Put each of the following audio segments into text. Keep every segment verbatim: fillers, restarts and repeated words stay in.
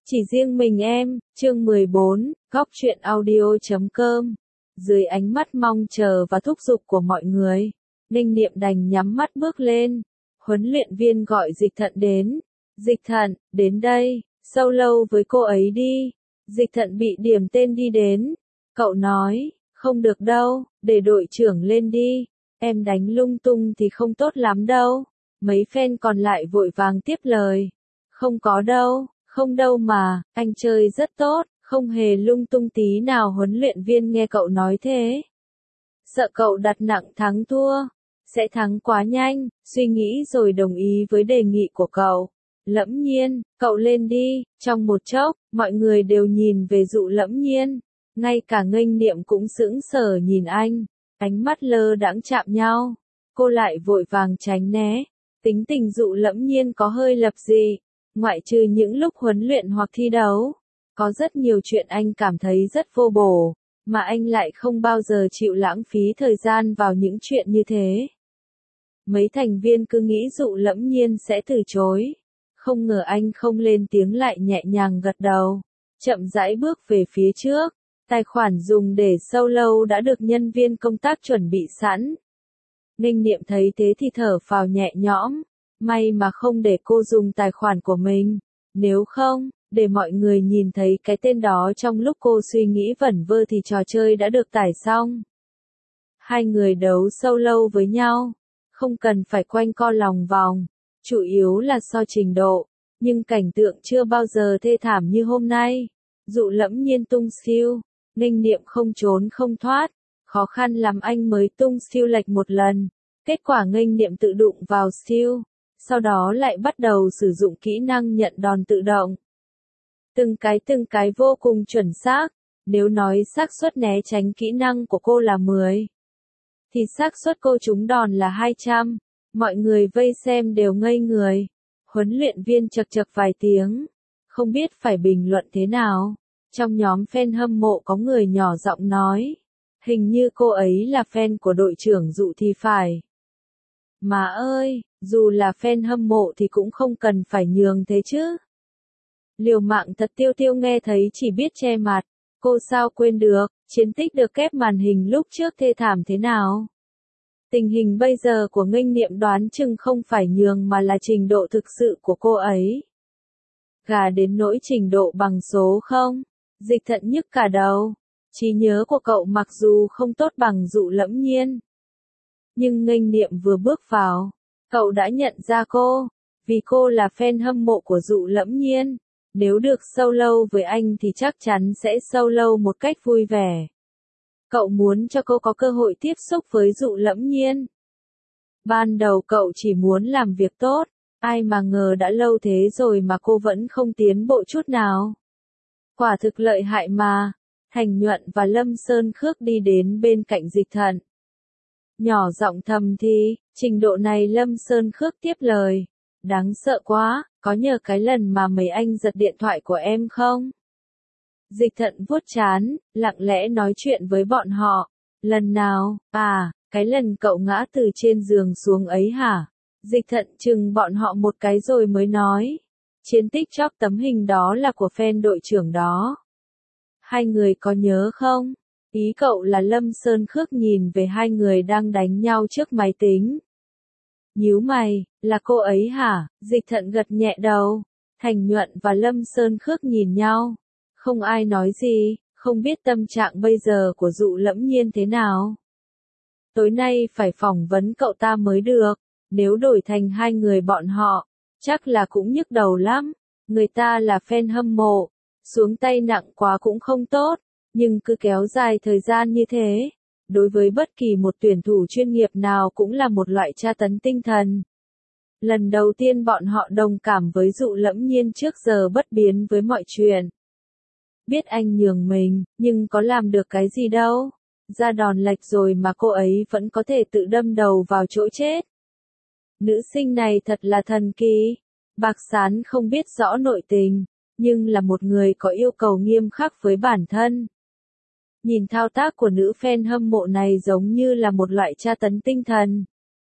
Chỉ riêng mình em, chương mười bốn, góc truyện audio chấm com. Dưới ánh mắt mong chờ và thúc giục của mọi người, Ninh Niệm đành nhắm mắt bước lên. Huấn luyện viên gọi Dịch Thận đến. Dịch Thận, đến đây, solo với cô ấy đi. Dịch Thận bị điểm tên đi đến. Cậu nói, không được đâu, để đội trưởng lên đi. Em đánh lung tung thì không tốt lắm đâu. Mấy fan còn lại vội vàng tiếp lời. Không có đâu. Không đâu mà, anh chơi rất tốt, không hề lung tung tí nào. Huấn luyện viên nghe cậu nói thế. Sợ cậu đặt nặng thắng thua, sẽ thắng quá nhanh, suy nghĩ rồi đồng ý với đề nghị của cậu. Lẫm Nhiên, cậu lên đi. Trong một chốc, mọi người đều nhìn về Dụ Lẫm Nhiên. Ngay cả Nghênh Niệm cũng sững sờ nhìn anh, ánh mắt lơ đãng chạm nhau. Cô lại vội vàng tránh né. Tính tình Dụ Lẫm Nhiên có hơi lập dị. Ngoại trừ những lúc huấn luyện hoặc thi đấu, có rất nhiều chuyện anh cảm thấy rất vô bổ, mà anh lại không bao giờ chịu lãng phí thời gian vào những chuyện như thế. Mấy thành viên cứ nghĩ Dụ Lẫm Nhiên sẽ từ chối, không ngờ anh không lên tiếng lại nhẹ nhàng gật đầu, chậm rãi bước về phía trước. Tài khoản dùng để solo đã được nhân viên công tác chuẩn bị sẵn. Ninh Niệm thấy thế thì thở phào nhẹ nhõm. May mà không để cô dùng tài khoản của mình, nếu không, để mọi người nhìn thấy cái tên đó trong lúc cô suy nghĩ vẩn vơ thì trò chơi đã được tải xong. Hai người đấu solo với nhau, không cần phải quanh co lòng vòng, chủ yếu là so trình độ, nhưng cảnh tượng chưa bao giờ thê thảm như hôm nay. Dụ Lẫm Nhiên tung skill, Ninh Niệm không trốn không thoát, khó khăn lắm anh mới tung skill lệch một lần, kết quả Nghênh Niệm tự đụng vào skill. Sau đó lại bắt đầu sử dụng kỹ năng nhận đòn tự động. Từng cái từng cái vô cùng chuẩn xác, nếu nói xác suất né tránh kỹ năng của cô là mười, thì xác suất cô trúng đòn là hai trăm. Mọi người vây xem đều ngây người. Huấn luyện viên chậc chậc vài tiếng, không biết phải bình luận thế nào. Trong nhóm fan hâm mộ có người nhỏ giọng nói, hình như cô ấy là fan của đội trưởng Dụ thì phải. Mà ơi, dù là fan hâm mộ thì cũng không cần phải nhường thế chứ. Liều mạng thật. Tiêu Tiêu nghe thấy chỉ biết che mặt, cô sao quên được, chiến tích được kép màn hình lúc trước thê thảm thế nào. Tình hình bây giờ của Nghênh Niệm đoán chừng không phải nhường mà là trình độ thực sự của cô ấy. Gà đến nỗi trình độ bằng số không, Dịch Thận nhức cả đầu. Trí nhớ của cậu mặc dù không tốt bằng Dụ Lẫm Nhiên, nhưng Nghênh Niệm vừa bước vào, cậu đã nhận ra cô, vì cô là fan hâm mộ của Dụ Lẫm Nhiên. Nếu được solo với anh thì chắc chắn sẽ solo một cách vui vẻ. Cậu muốn cho cô có cơ hội tiếp xúc với Dụ Lẫm Nhiên. Ban đầu cậu chỉ muốn làm việc tốt, ai mà ngờ đã lâu thế rồi mà cô vẫn không tiến bộ chút nào. Quả thực lợi hại mà. Thành Nhuận và Lâm Sơn Khước đi đến bên cạnh Dịch Thận. Nhỏ giọng thầm thì, trình độ này. Lâm Sơn Khước tiếp lời. Đáng sợ quá, có nhờ cái lần mà mấy anh giật điện thoại của em không? Dịch Thận vuốt trán, lặng lẽ nói chuyện với bọn họ. Lần nào? À, cái lần cậu ngã từ trên giường xuống ấy hả? Dịch Thận chừng bọn họ một cái rồi mới nói. Trên TikTok tấm hình đó là của fan đội trưởng đó. Hai người có nhớ không? Ý cậu là Lâm Sơn Khước nhìn về hai người đang đánh nhau trước máy tính. Nhíu mày, là cô ấy hả? Dịch Thận gật nhẹ đầu. Thành Nhuận và Lâm Sơn Khước nhìn nhau. Không ai nói gì, không biết tâm trạng bây giờ của Dụ Lẫm Nhiên thế nào. Tối nay phải phỏng vấn cậu ta mới được. Nếu đổi thành hai người bọn họ, chắc là cũng nhức đầu lắm. Người ta là fan hâm mộ, xuống tay nặng quá cũng không tốt. Nhưng cứ kéo dài thời gian như thế, đối với bất kỳ một tuyển thủ chuyên nghiệp nào cũng là một loại tra tấn tinh thần. Lần đầu tiên bọn họ đồng cảm với Dụ Lẫm Nhiên trước giờ bất biến với mọi chuyện. Biết anh nhường mình, nhưng có làm được cái gì đâu. Ra đòn lệch rồi mà cô ấy vẫn có thể tự đâm đầu vào chỗ chết. Nữ sinh này thật là thần kỳ. Bạc Sán không biết rõ nội tình, nhưng là một người có yêu cầu nghiêm khắc với bản thân. Nhìn thao tác của nữ fan hâm mộ này giống như là một loại tra tấn tinh thần.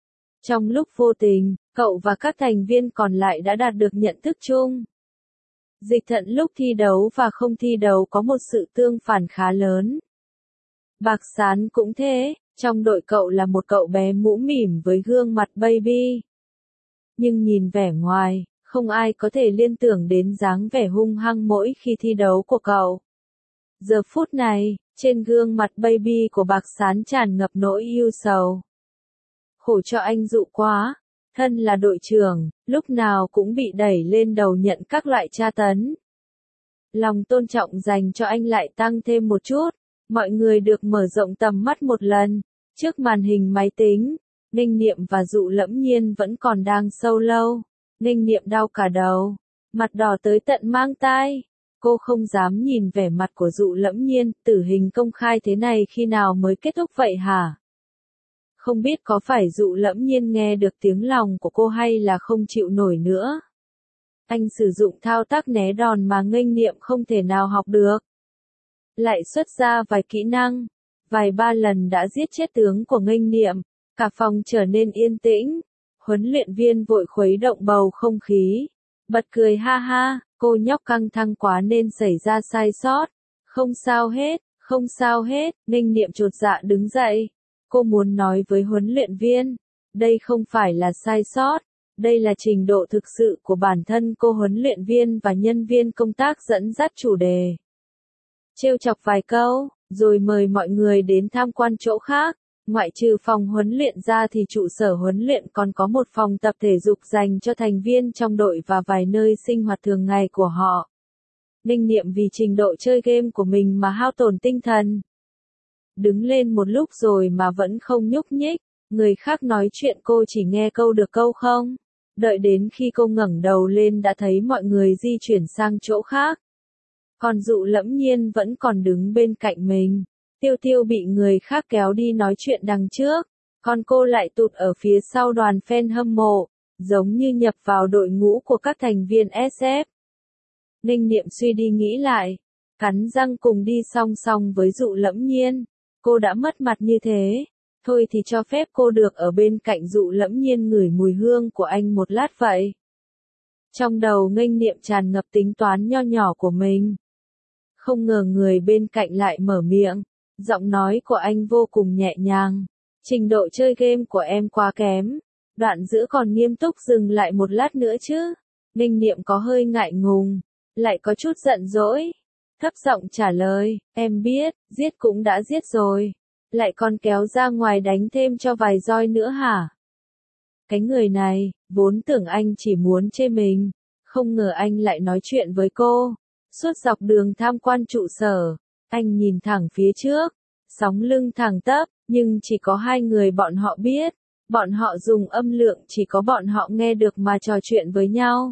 Trong lúc vô tình, cậu và các thành viên còn lại đã đạt được nhận thức chung. Dịch thận lúc thi đấu và không thi đấu có một sự tương phản khá lớn. Bạc Sán cũng thế, trong đội cậu là một cậu bé mũ mỉm với gương mặt baby. Nhưng nhìn vẻ ngoài, không ai có thể liên tưởng đến dáng vẻ hung hăng mỗi khi thi đấu của cậu. Giờ phút này, trên gương mặt baby của Bạc Sán tràn ngập nỗi ưu sầu. Khổ cho anh Dụ quá, thân là đội trưởng, lúc nào cũng bị đẩy lên đầu nhận các loại tra tấn. Lòng tôn trọng dành cho anh lại tăng thêm một chút, mọi người được mở rộng tầm mắt một lần, trước màn hình máy tính, Ninh Niệm và Dụ Lẫm Nhiên vẫn còn đang sâu lâu. Ninh Niệm đau cả đầu, mặt đỏ tới tận mang tai. Cô không dám nhìn vẻ mặt của Dụ Lẫm Nhiên, tử hình công khai thế này khi nào mới kết thúc vậy hả? Không biết có phải Dụ Lẫm Nhiên nghe được tiếng lòng của cô hay là không chịu nổi nữa. Anh sử dụng thao tác né đòn mà Nghênh Niệm không thể nào học được. Lại xuất ra vài kỹ năng, vài ba lần đã giết chết tướng của Nghênh Niệm, cả phòng trở nên yên tĩnh. Huấn luyện viên vội khuấy động bầu không khí, bật cười ha ha, cô nhóc căng thẳng quá nên xảy ra sai sót. Không sao hết, không sao hết, Nghênh Niệm chột dạ đứng dậy. Cô muốn nói với huấn luyện viên, đây không phải là sai sót, đây là trình độ thực sự của bản thân cô. Huấn luyện viên và nhân viên công tác dẫn dắt chủ đề. Trêu chọc vài câu, rồi mời mọi người đến tham quan chỗ khác. Ngoại trừ phòng huấn luyện ra thì trụ sở huấn luyện còn có một phòng tập thể dục dành cho thành viên trong đội và vài nơi sinh hoạt thường ngày của họ. Ninh Niệm vì trình độ chơi game của mình mà hao tổn tinh thần. Đứng lên một lúc rồi mà vẫn không nhúc nhích, người khác nói chuyện cô chỉ nghe câu được câu không. Đợi đến khi cô ngẩng đầu lên đã thấy mọi người di chuyển sang chỗ khác. Còn Dụ Lẫm Nhiên vẫn còn đứng bên cạnh mình. Tiêu Tiêu bị người khác kéo đi nói chuyện đằng trước, còn cô lại tụt ở phía sau đoàn fan hâm mộ, giống như nhập vào đội ngũ của các thành viên ét ép. Ninh Niệm suy đi nghĩ lại, cắn răng cùng đi song song với Dụ Lẫm Nhiên. Cô đã mất mặt như thế, thôi thì cho phép cô được ở bên cạnh Dụ Lẫm Nhiên ngửi mùi hương của anh một lát vậy. Trong đầu Nghênh Niệm tràn ngập tính toán nho nhỏ của mình. Không ngờ người bên cạnh lại mở miệng. Giọng nói của anh vô cùng nhẹ nhàng. Trình độ chơi game của em quá kém. Đoạn giữa còn nghiêm túc dừng lại một lát nữa chứ. Ninh Niệm có hơi ngại ngùng, lại có chút giận dỗi. Thấp giọng trả lời, em biết, giết cũng đã giết rồi. Lại còn kéo ra ngoài đánh thêm cho vài roi nữa hả? Cái người này, vốn tưởng anh chỉ muốn chê mình. Không ngờ anh lại nói chuyện với cô. Suốt dọc đường tham quan trụ sở. Anh nhìn thẳng phía trước, sóng lưng thẳng tắp, nhưng chỉ có hai người bọn họ biết. Bọn họ dùng âm lượng chỉ có bọn họ nghe được mà trò chuyện với nhau.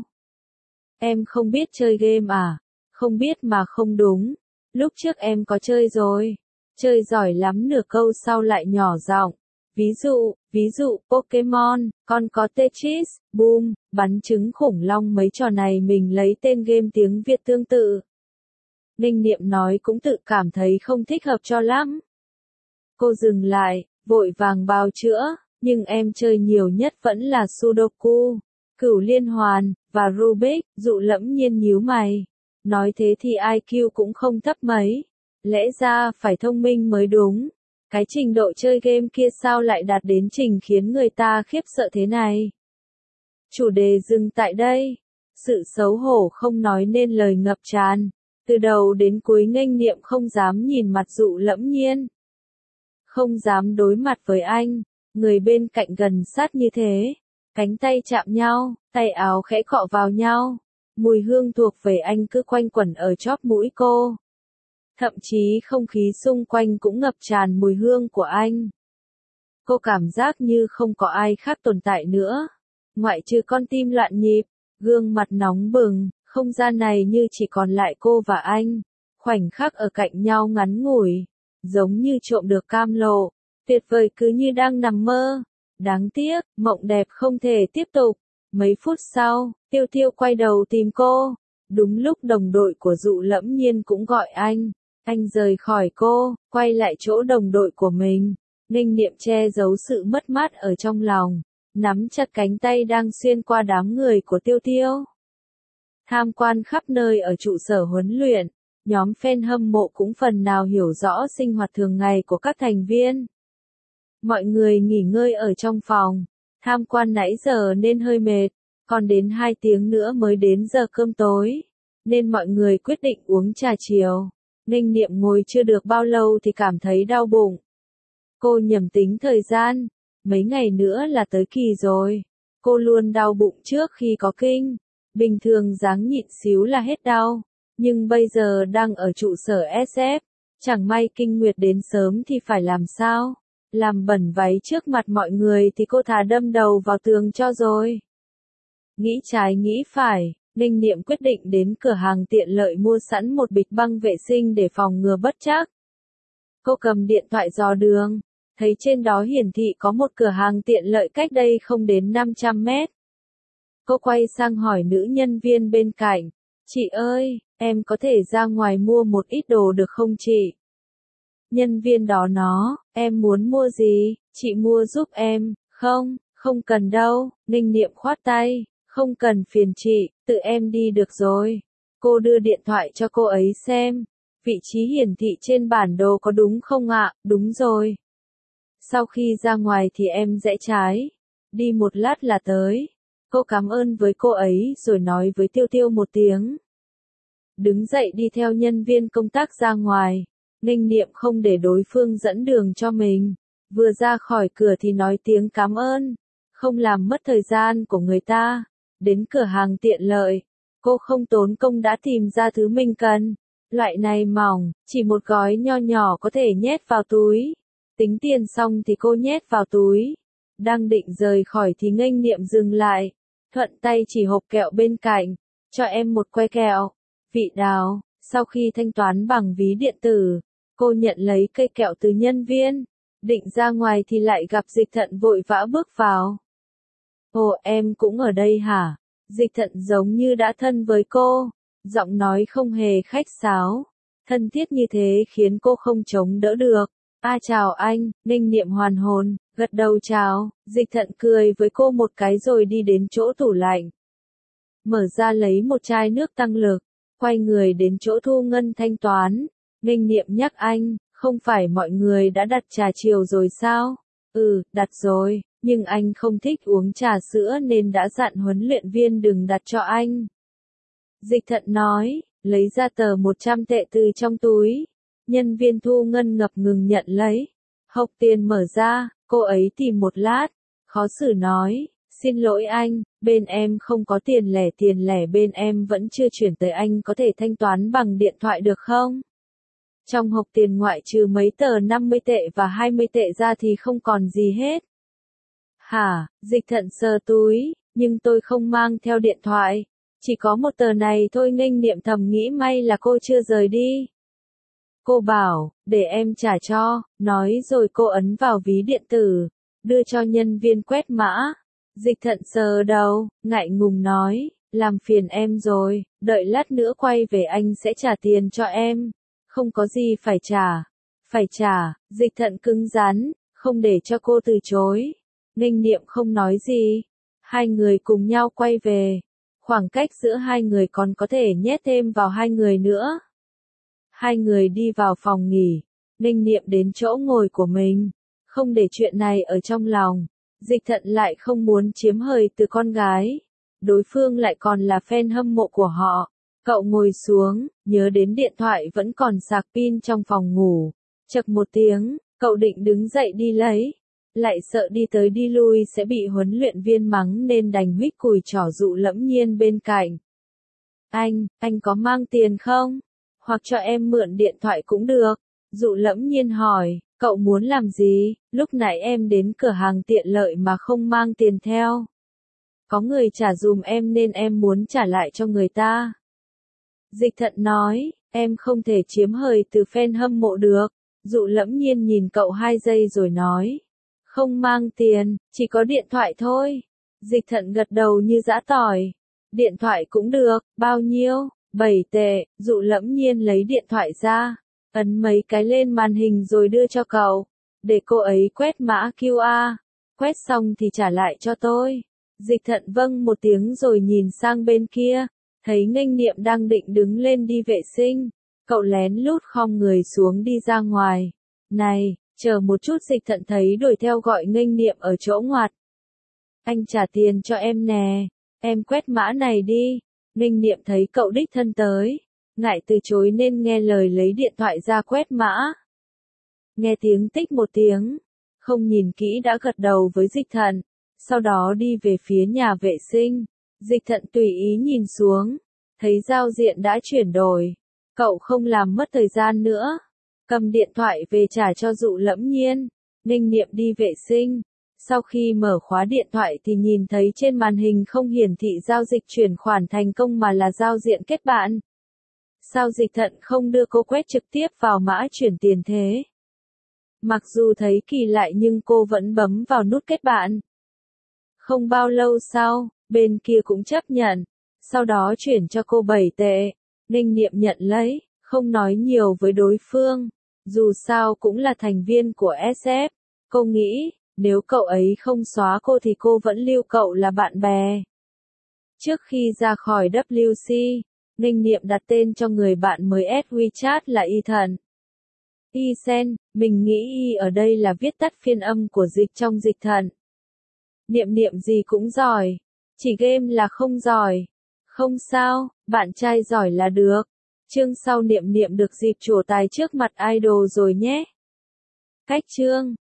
Em không biết chơi game à? Không biết mà không đúng. Lúc trước em có chơi rồi. Chơi giỏi lắm. Nửa câu sau lại nhỏ giọng. Ví dụ, ví dụ Pokemon, còn có Tetris, Boom, bắn trứng khủng long, mấy trò này mình lấy tên game tiếng Việt tương tự. Ninh Niệm nói cũng tự cảm thấy không thích hợp cho lắm. Cô dừng lại, vội vàng bào chữa, nhưng em chơi nhiều nhất vẫn là Sudoku, Cửu Liên Hoàn, và Rubik. Dụ Lẫm Nhiên nhíu mày. Nói thế thì i kiu cũng không thấp mấy. Lẽ ra phải thông minh mới đúng. Cái trình độ chơi game kia sao lại đạt đến trình khiến người ta khiếp sợ thế này? Chủ đề dừng tại đây. Sự xấu hổ không nói nên lời ngập tràn. Từ đầu đến cuối Nghênh Niệm không dám nhìn mặt Dụ Lẫm Nhiên. Không dám đối mặt với anh. Người bên cạnh gần sát như thế. Cánh tay chạm nhau, tay áo khẽ cọ vào nhau. Mùi hương thuộc về anh cứ quanh quẩn ở chóp mũi cô. Thậm chí không khí xung quanh cũng ngập tràn mùi hương của anh. Cô cảm giác như không có ai khác tồn tại nữa. Ngoại trừ con tim loạn nhịp, gương mặt nóng bừng, không gian này như chỉ còn lại cô và anh. Khoảnh khắc ở cạnh nhau ngắn ngủi, giống như trộm được cam lộ. Tuyệt vời cứ như đang nằm mơ. Đáng tiếc, mộng đẹp không thể tiếp tục. Mấy phút sau, Tiêu Tiêu quay đầu tìm cô. Đúng lúc đồng đội của Dụ Lẫm Nhiên cũng gọi anh. Anh rời khỏi cô, quay lại chỗ đồng đội của mình. Ninh Niệm che giấu sự mất mát ở trong lòng, nắm chặt cánh tay đang xuyên qua đám người của Tiêu Tiêu. Tham quan khắp nơi ở trụ sở huấn luyện, nhóm fan hâm mộ cũng phần nào hiểu rõ sinh hoạt thường ngày của các thành viên. Mọi người nghỉ ngơi ở trong phòng, tham quan nãy giờ nên hơi mệt, còn đến hai tiếng nữa mới đến giờ cơm tối, nên mọi người quyết định uống trà chiều. Ninh Niệm ngồi chưa được bao lâu thì cảm thấy đau bụng. Cô nhầm tính thời gian, mấy ngày nữa là tới kỳ rồi. Cô luôn đau bụng trước khi có kinh, bình thường dáng nhịn xíu là hết đau, nhưng bây giờ đang ở trụ sở ét ép, chẳng may kinh nguyệt đến sớm thì phải làm sao? Làm bẩn váy trước mặt mọi người thì cô thà đâm đầu vào tường cho rồi. Nghĩ trái nghĩ phải, Ninh Niệm quyết định đến cửa hàng tiện lợi mua sẵn một bịch băng vệ sinh để phòng ngừa bất trắc. Cô cầm điện thoại dò đường, thấy trên đó hiển thị có một cửa hàng tiện lợi cách đây không đến năm trăm mét. Cô quay sang hỏi nữ nhân viên bên cạnh, chị ơi, em có thể ra ngoài mua một ít đồ được không chị? Nhân viên đó nó, em muốn mua gì, chị mua giúp em, không, không cần đâu, Ninh Niệm khoát tay, không cần phiền chị, tự em đi được rồi. Cô đưa điện thoại cho cô ấy xem, vị trí hiển thị trên bản đồ có đúng không ạ? Đúng rồi. Sau khi ra ngoài thì em rẽ trái, đi một lát là tới. Cô cảm ơn với cô ấy rồi nói với Tiêu Tiêu một tiếng. Đứng dậy đi theo nhân viên công tác ra ngoài, Ninh Niệm không để đối phương dẫn đường cho mình. Vừa ra khỏi cửa thì nói tiếng cảm ơn, không làm mất thời gian của người ta. Đến cửa hàng tiện lợi, cô không tốn công đã tìm ra thứ mình cần. Loại này mỏng, chỉ một gói nho nhỏ có thể nhét vào túi. Tính tiền xong thì cô nhét vào túi. Đang định rời khỏi thì Nghênh Niệm dừng lại, thuận tay chỉ hộp kẹo bên cạnh, cho em một que kẹo, vị đào. Sau khi thanh toán bằng ví điện tử, cô nhận lấy cây kẹo từ nhân viên, định ra ngoài thì lại gặp Dịch Thận vội vã bước vào. Ồ, em cũng ở đây hả? Dịch Thận giống như đã thân với cô, giọng nói không hề khách sáo, thân thiết như thế khiến cô không chống đỡ được. A chào anh, Ninh Niệm hoàn hồn, gật đầu chào. Dịch Thận cười với cô một cái rồi đi đến chỗ tủ lạnh, mở ra lấy một chai nước tăng lực, quay người đến chỗ thu ngân thanh toán. Ninh Niệm nhắc anh, không phải mọi người đã đặt trà chiều rồi sao? Ừ, đặt rồi, nhưng anh không thích uống trà sữa nên đã dặn huấn luyện viên đừng đặt cho anh. Dịch Thận nói, lấy ra tờ một trăm tệ từ trong túi. Nhân viên thu ngân ngập ngừng nhận lấy. Hộp tiền mở ra, cô ấy tìm một lát, khó xử nói, xin lỗi anh, bên em không có tiền lẻ, tiền lẻ bên em vẫn chưa chuyển tới, anh có thể thanh toán bằng điện thoại được không? Trong hộp tiền ngoại trừ mấy tờ năm mươi tệ và hai mươi tệ ra thì không còn gì hết. Hả? Dịch Thận sờ túi, nhưng tôi không mang theo điện thoại, chỉ có một tờ này thôi. Nghênh Niệm thầm nghĩ may là cô chưa rời đi. Cô bảo, để em trả cho, nói rồi cô ấn vào ví điện tử, đưa cho nhân viên quét mã. Dịch Thận sờ đầu, ngại ngùng nói, làm phiền em rồi, đợi lát nữa quay về anh sẽ trả tiền cho em. Không có gì phải trả. Phải trả, Dịch Thận cứng rắn, không để cho cô từ chối. Nghênh Niệm không nói gì. Hai người cùng nhau quay về. Khoảng cách giữa hai người còn có thể nhét thêm vào hai người nữa. Hai người đi vào phòng nghỉ. Ninh Niệm đến chỗ ngồi của mình, không để chuyện này ở trong lòng. Dịch Thận lại không muốn chiếm hời từ con gái. Đối phương lại còn là fan hâm mộ của họ. Cậu ngồi xuống, nhớ đến điện thoại vẫn còn sạc pin trong phòng ngủ. Chậc một tiếng, cậu định đứng dậy đi lấy. Lại sợ đi tới đi lui sẽ bị huấn luyện viên mắng nên đành huých cùi trỏ Dụ Lẫm Nhiên bên cạnh. Anh, anh có mang tiền không? Hoặc cho em mượn điện thoại cũng được. Dụ Lẫm Nhiên hỏi, cậu muốn làm gì? Lúc nãy em đến cửa hàng tiện lợi mà không mang tiền theo. Có người trả dùm em nên em muốn trả lại cho người ta. Dịch Thận nói, em không thể chiếm hời từ fan hâm mộ được. Dụ Lẫm Nhiên nhìn cậu hai giây rồi nói, không mang tiền, chỉ có điện thoại thôi. Dịch Thận gật đầu như giã tỏi. Điện thoại cũng được, bao nhiêu? bảy tệ. Dụ Lẫm Nhiên lấy điện thoại ra, ấn mấy cái lên màn hình rồi đưa cho cậu, để cô ấy quét mã quy rờ. Quét xong thì trả lại cho tôi. Dịch Thận vâng một tiếng rồi nhìn sang bên kia, Thấy Nghênh Niệm đang định đứng lên đi vệ sinh, cậu lén lút khom người xuống đi ra ngoài. Này, chờ một chút. Dịch Thận thấy đuổi theo gọi Nghênh Niệm ở chỗ ngoặt. Anh trả tiền cho em nè, em quét mã này đi. Nghênh Niệm thấy cậu đích thân tới, ngại từ chối nên nghe lời lấy điện thoại ra quét mã. Nghe tiếng tích một tiếng, không nhìn kỹ đã gật đầu với Dịch Thận, sau đó đi về phía nhà vệ sinh. Dịch Thận tùy ý nhìn xuống, thấy giao diện đã chuyển đổi. Cậu không làm mất thời gian nữa, cầm điện thoại về trả cho Dụ Lẫm Nhiên. Nghênh Niệm đi vệ sinh, sau khi mở khóa điện thoại thì nhìn thấy trên màn hình không hiển thị giao dịch chuyển khoản thành công mà là giao diện kết bạn. Sao Dịch Thận không đưa cô quét trực tiếp vào mã chuyển tiền thế? Mặc dù thấy kỳ lạ nhưng cô vẫn bấm vào nút kết bạn. Không bao lâu sau, bên kia cũng chấp nhận, sau đó chuyển cho cô bảy tệ. Nghênh Niệm nhận lấy, không nói nhiều với đối phương, dù sao cũng là thành viên của ét ép. Cô nghĩ, nếu cậu ấy không xóa cô thì cô vẫn lưu cậu là bạn bè. Trước khi ra khỏi vê kép xê, Nghênh Niệm đặt tên cho người bạn mới add WeChat là Ethan. Isen, mình nghĩ Y ở đây là viết tắt phiên âm của dịch trong Dịch Thận. Niệm Niệm gì cũng giỏi, chỉ game là không giỏi. Không sao, bạn trai giỏi là được. Chương sau Niệm Niệm được dịp trổ tài trước mặt idol rồi nhé. Cách chương